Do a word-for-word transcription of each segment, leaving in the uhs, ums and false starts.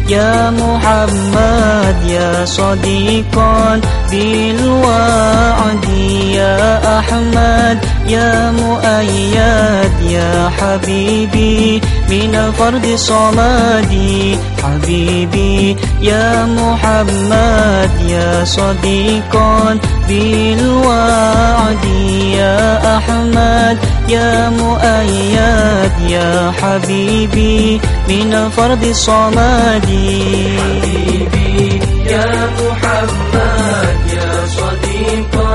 يا محمد يا صديقا بالوعد يا أحمد يا مؤيد يا حبيبي من الفرد الصمد حبيبي يا محمد يا صديقا بالوعد يا أحمد يا مؤيد يا حبيبي من الفرد الصمد حبيبي يا محمد يا صديقا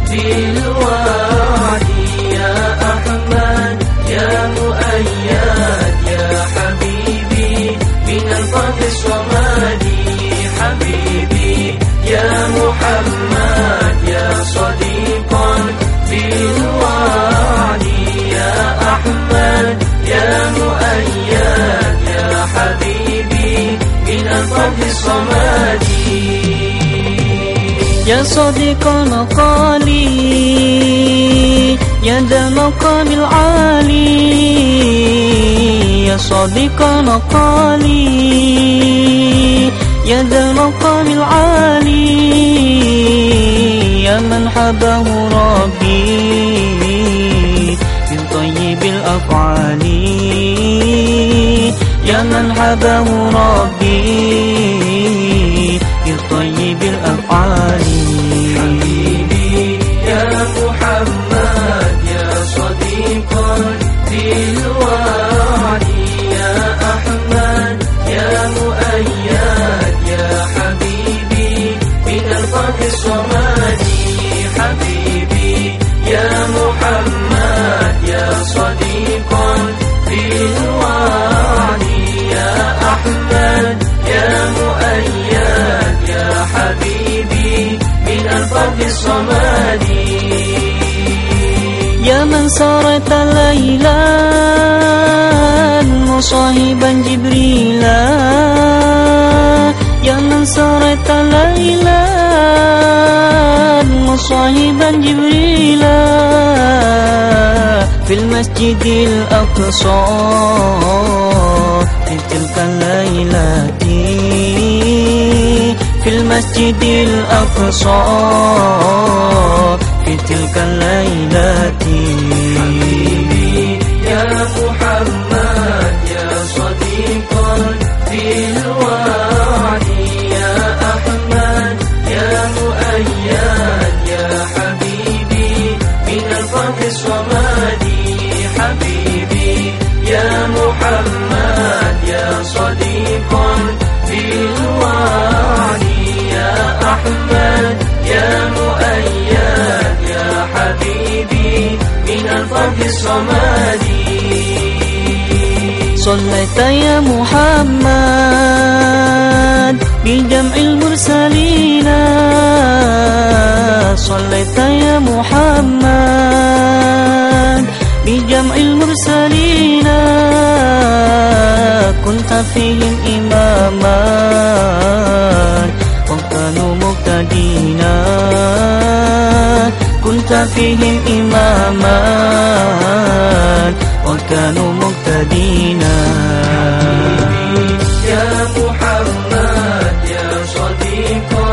بالوعد يا أحمد يا مؤيد يا حبيبي من الفرد الصمد حبيبي يا محمد يا صديقا بالوعد يا أحمد يا مؤيد يا حبيبي من الفرد الصمد يا صديق المقال يا ذا المقام العالي يا صديق المقال يا ذا المقام العالي يا من حبه ربي من طيب الأفعال يا من حبه ربي من طيب الأفعال حبيبي يا محمد يا صديقا بالوعد يا أحمد يا مؤيد يا حبيبي من الفرد الصمد حبيبي يا محمد يا صديقا بالوعد يا أحمد يا مؤيد يا حبيبي من الفرد الصمد يا من سارت ليلا مصاحبا جبريلا يا من سارت ليلا مصاحبا جبريلا في المسجد الأقصى في تلك الليلة في المسجد الأقصى في تلك الليلة حبيبي يا محمد يا صديقا بالوعد يا أحمد يا مؤيد يا حبيبي من الفرد الصمد حبيبي يا محمد يا صديقا بالوعد يا أحمد يا مؤيد يا حبيبي من الفرد الصمد صليت يا محمد بجمع المرسلين صليت يا محمد بجمع المرسلين كنت فيهم إماما وكانوا مقتدين كنت فيهم إماما وكانوا مقتدين يا محمد يا صديقا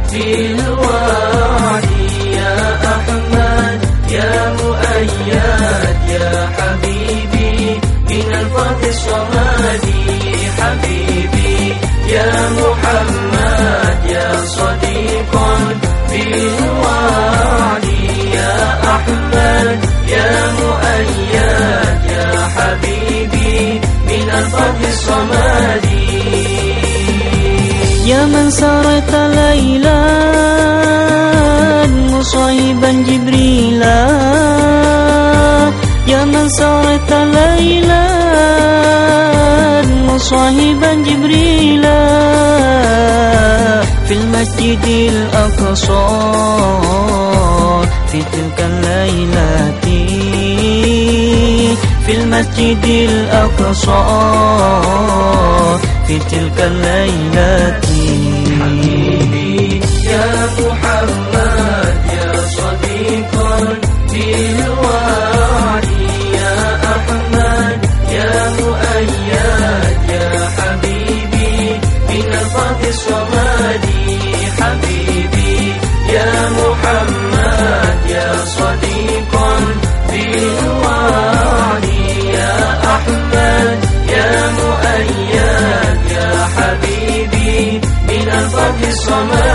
بالوعد يا أحمد يا مؤيد يا حبيبي من الفرد الصمد حبيبي يا محمد يا صديقا بالوعد يا أحمد يا مؤيد يا حبيبي من الفرد الصمد يا من سارت ليلا مصاحبا جبريلا يا من سارت ليلا مصاحبا جبريلا في المسجد الأقصى في تلك الليلة في المسجد الأقصى في تلك الليلة حبيبي يا محمد يا صديقا بالوعد يا أحمد يا مؤيد يا حبيبي الصمد حبيبي يا محمد يا صديقا بالوعد يا أحمد يا مؤيد يا حبيبي من الفضل الصمد